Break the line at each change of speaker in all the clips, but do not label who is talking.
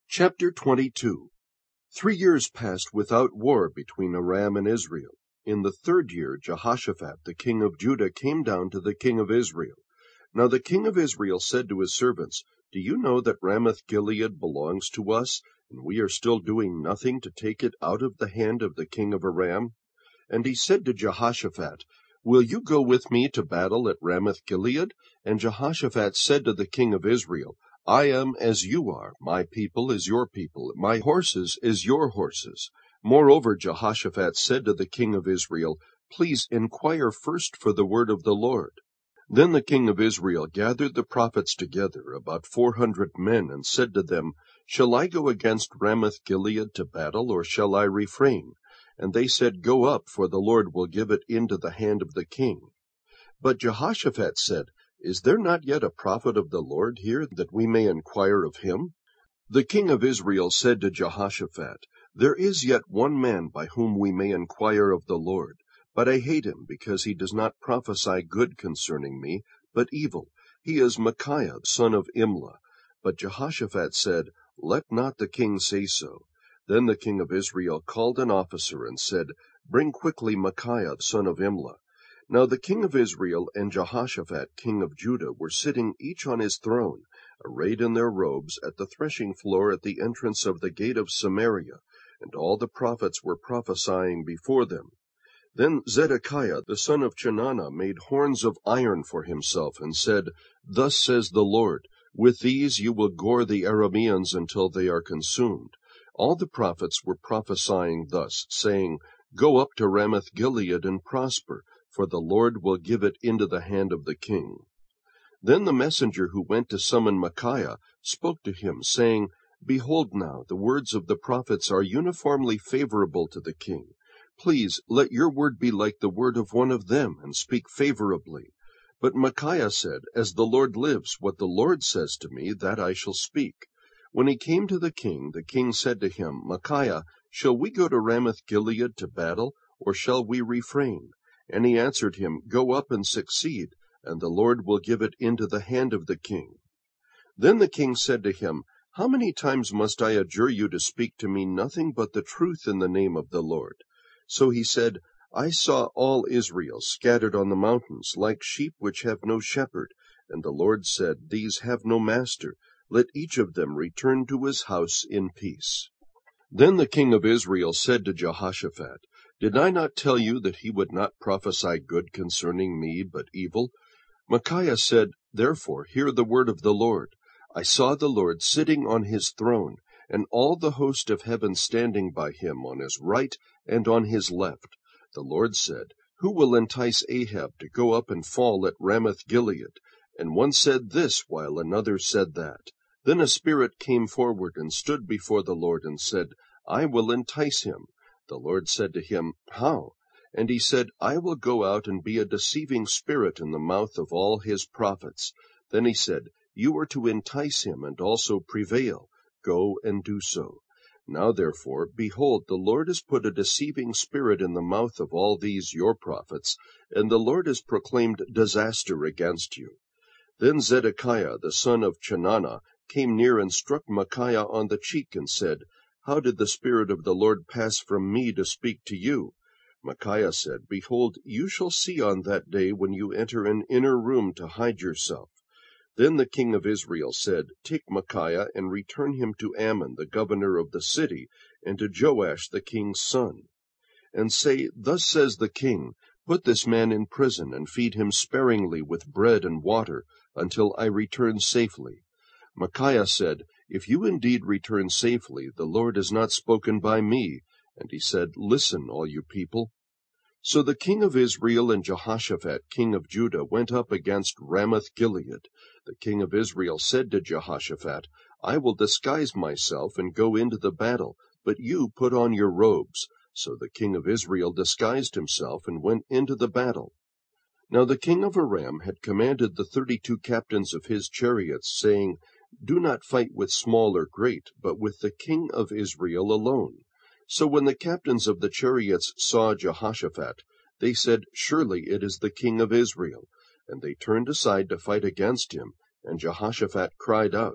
Chapter 22. 3 years passed without war between Aram and Israel. In the third year Jehoshaphat the king of Judah came down to the king of Israel. Now the king of Israel said to his servants, Do you know that Ramoth-Gilead belongs to us, and we are still doing nothing to take it out of the hand of the king of Aram? And he said to Jehoshaphat, Will you go with me to battle at Ramoth-Gilead? And Jehoshaphat said to the king of Israel, I am as you are, my people is your people, my horses is your horses. Moreover, Jehoshaphat said to the king of Israel, Please inquire first for the word of the Lord. Then the king of Israel gathered the prophets together, about 400 men, and said to them, Shall I go against Ramoth-Gilead to battle, or shall I refrain? And they said, Go up, for the Lord will give it into the hand of the king. But Jehoshaphat said, Is there not yet a prophet of the Lord here, that we may inquire of him? The king of Israel said to Jehoshaphat, There is yet one man by whom we may inquire of the Lord, but I hate him, because he does not prophesy good concerning me, but evil. He is Micaiah, son of Imlah. But Jehoshaphat said, Let not the king say so. Then the king of Israel called an officer and said, Bring quickly Micaiah, son of Imlah. Now the king of Israel and Jehoshaphat, king of Judah, were sitting each on his throne, arrayed in their robes, at the threshing floor at the entrance of the gate of Samaria, and all the prophets were prophesying before them. Then Zedekiah the son of Chenaanah made horns of iron for himself, and said, Thus says the Lord, With these you will gore the Arameans until they are consumed. All the prophets were prophesying thus, saying, Go up to Ramoth-Gilead and prosper, for the Lord will give it into the hand of the king. Then the messenger who went to summon Micaiah spoke to him, saying, Behold now, the words of the prophets are uniformly favorable to the king. Please let your word be like the word of one of them, and speak favorably. But Micaiah said, As the Lord lives, what the Lord says to me, that I shall speak. When he came to the king said to him, Micaiah, shall we go to Ramoth-Gilead to battle, or shall we refrain? And he answered him, Go up and succeed, and the Lord will give it into the hand of the king. Then the king said to him, How many times must I adjure you to speak to me nothing but the truth in the name of the Lord? So he said, I saw all Israel scattered on the mountains, like sheep which have no shepherd. And the Lord said, These have no master. Let each of them return to his house in peace. Then the king of Israel said to Jehoshaphat, Did I not tell you that he would not prophesy good concerning me, but evil? Micaiah said, Therefore hear the word of the Lord. I saw the Lord sitting on his throne, and all the host of heaven standing by him on his right and on his left. The Lord said, Who will entice Ahab to go up and fall at Ramoth-Gilead? And one said this, while another said that. Then a spirit came forward and stood before the Lord and said, I will entice him. The Lord said to him, How? And he said, I will go out and be a deceiving spirit in the mouth of all his prophets. Then he said, You are to entice him and also prevail. Go and do so. Now therefore, behold, the Lord has put a deceiving spirit in the mouth of all these your prophets, and the Lord has proclaimed disaster against you. Then Zedekiah the son of Chenaanah came near and struck Micaiah on the cheek, and said, How did the Spirit of the Lord pass from me to speak to you? Micaiah said, Behold, you shall see on that day when you enter an inner room to hide yourself. Then the king of Israel said, Take Micaiah and return him to Ammon, the governor of the city, and to Joash the king's son. And say, Thus says the king, Put this man in prison, and feed him sparingly with bread and water, until I return safely. Micaiah said, If you indeed return safely, the Lord has not spoken by me. And he said, Listen, all you people. So the king of Israel and Jehoshaphat, king of Judah, went up against Ramoth-Gilead. The king of Israel said to Jehoshaphat, I will disguise myself and go into the battle, but you put on your robes. So the king of Israel disguised himself and went into the battle. Now the king of Aram had commanded the 32 captains of his chariots, saying, Do not fight with small or great, but with the king of Israel alone. So when the captains of the chariots saw Jehoshaphat, they said, Surely it is the king of Israel. And they turned aside to fight against him, and Jehoshaphat cried out.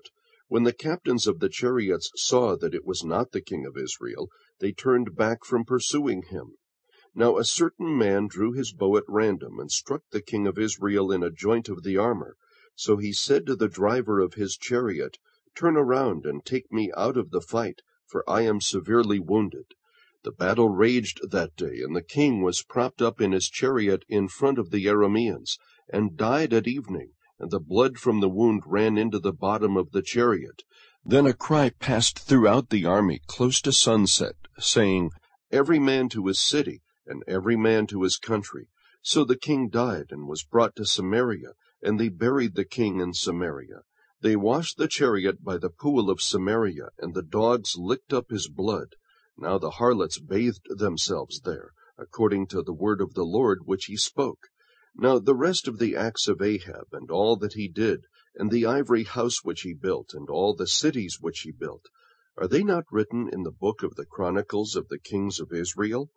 When the captains of the chariots saw that it was not the king of Israel, they turned back from pursuing him. Now a certain man drew his bow at random, and struck the king of Israel in a joint of the armor. So he said to the driver of his chariot, Turn around and take me out of the fight, for I am severely wounded. The battle raged that day, and the king was propped up in his chariot in front of the Arameans, and died at evening, and the blood from the wound ran into the bottom of the chariot. Then a cry passed throughout the army close to sunset, saying, Every man to his city, and every man to his country. So the king died, and was brought to Samaria, and they buried the king in Samaria. They washed the chariot by the pool of Samaria, and the dogs licked up his blood. Now the harlots bathed themselves there, according to the word of the Lord which he spoke. Now the rest of the acts of Ahab, and all that he did, and the ivory house which he built, and all the cities which he built, are they not written in the book of the chronicles of the kings of Israel?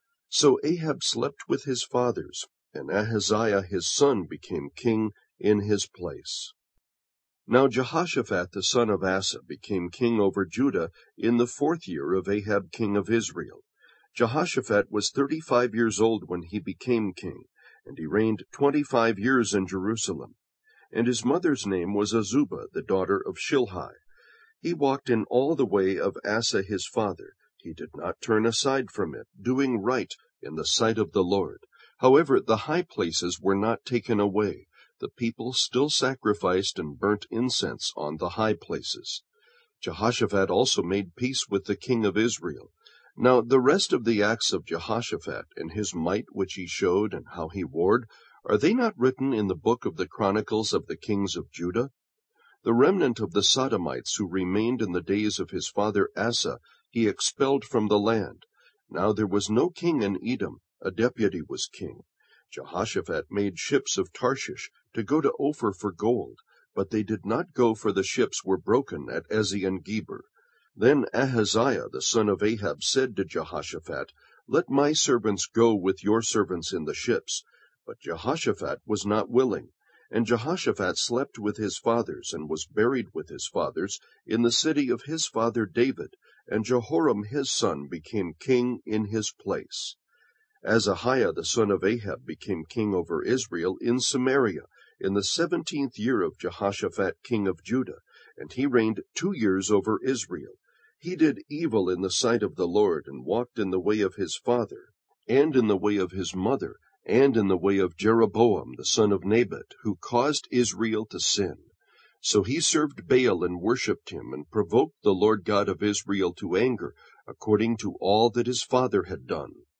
So Ahab slept with his fathers, and Ahaziah his son became king in his place. Now Jehoshaphat the son of Asa became king over Judah in the 4th year of Ahab king of Israel. Jehoshaphat was 35 years old when he became king, and he reigned 25 years in Jerusalem. And his mother's name was Azubah, the daughter of Shilhi. He walked in all the way of Asa his father. He did not turn aside from it, doing right in the sight of the Lord. However, the high places were not taken away. The people still sacrificed and burnt incense on the high places. Jehoshaphat also made peace with the king of Israel. Now the rest of the acts of Jehoshaphat, and his might which he showed, and how he warred, are they not written in the book of the chronicles of the kings of Judah? The remnant of the Sodomites who remained in the days of his father Asa, he expelled from the land. Now there was no king in Edom, a deputy was king. Jehoshaphat made ships of Tarshish to go to Ophir for gold, but they did not go, for the ships were broken at Ezion-Geber. Then Ahaziah the son of Ahab said to Jehoshaphat, Let my servants go with your servants in the ships. But Jehoshaphat was not willing. And Jehoshaphat slept with his fathers, and was buried with his fathers in the city of his father David, and Jehoram his son became king in his place. Azahiah the son of Ahab became king over Israel in Samaria in the 17th year of Jehoshaphat king of Judah, and he reigned 2 years over Israel. He did evil in the sight of the Lord, and walked in the way of his father, and in the way of his mother, and in the way of Jeroboam the son of Nebat, who caused Israel to sin. So he served Baal and worshipped him, and provoked the Lord God of Israel to anger, according to all that his father had done.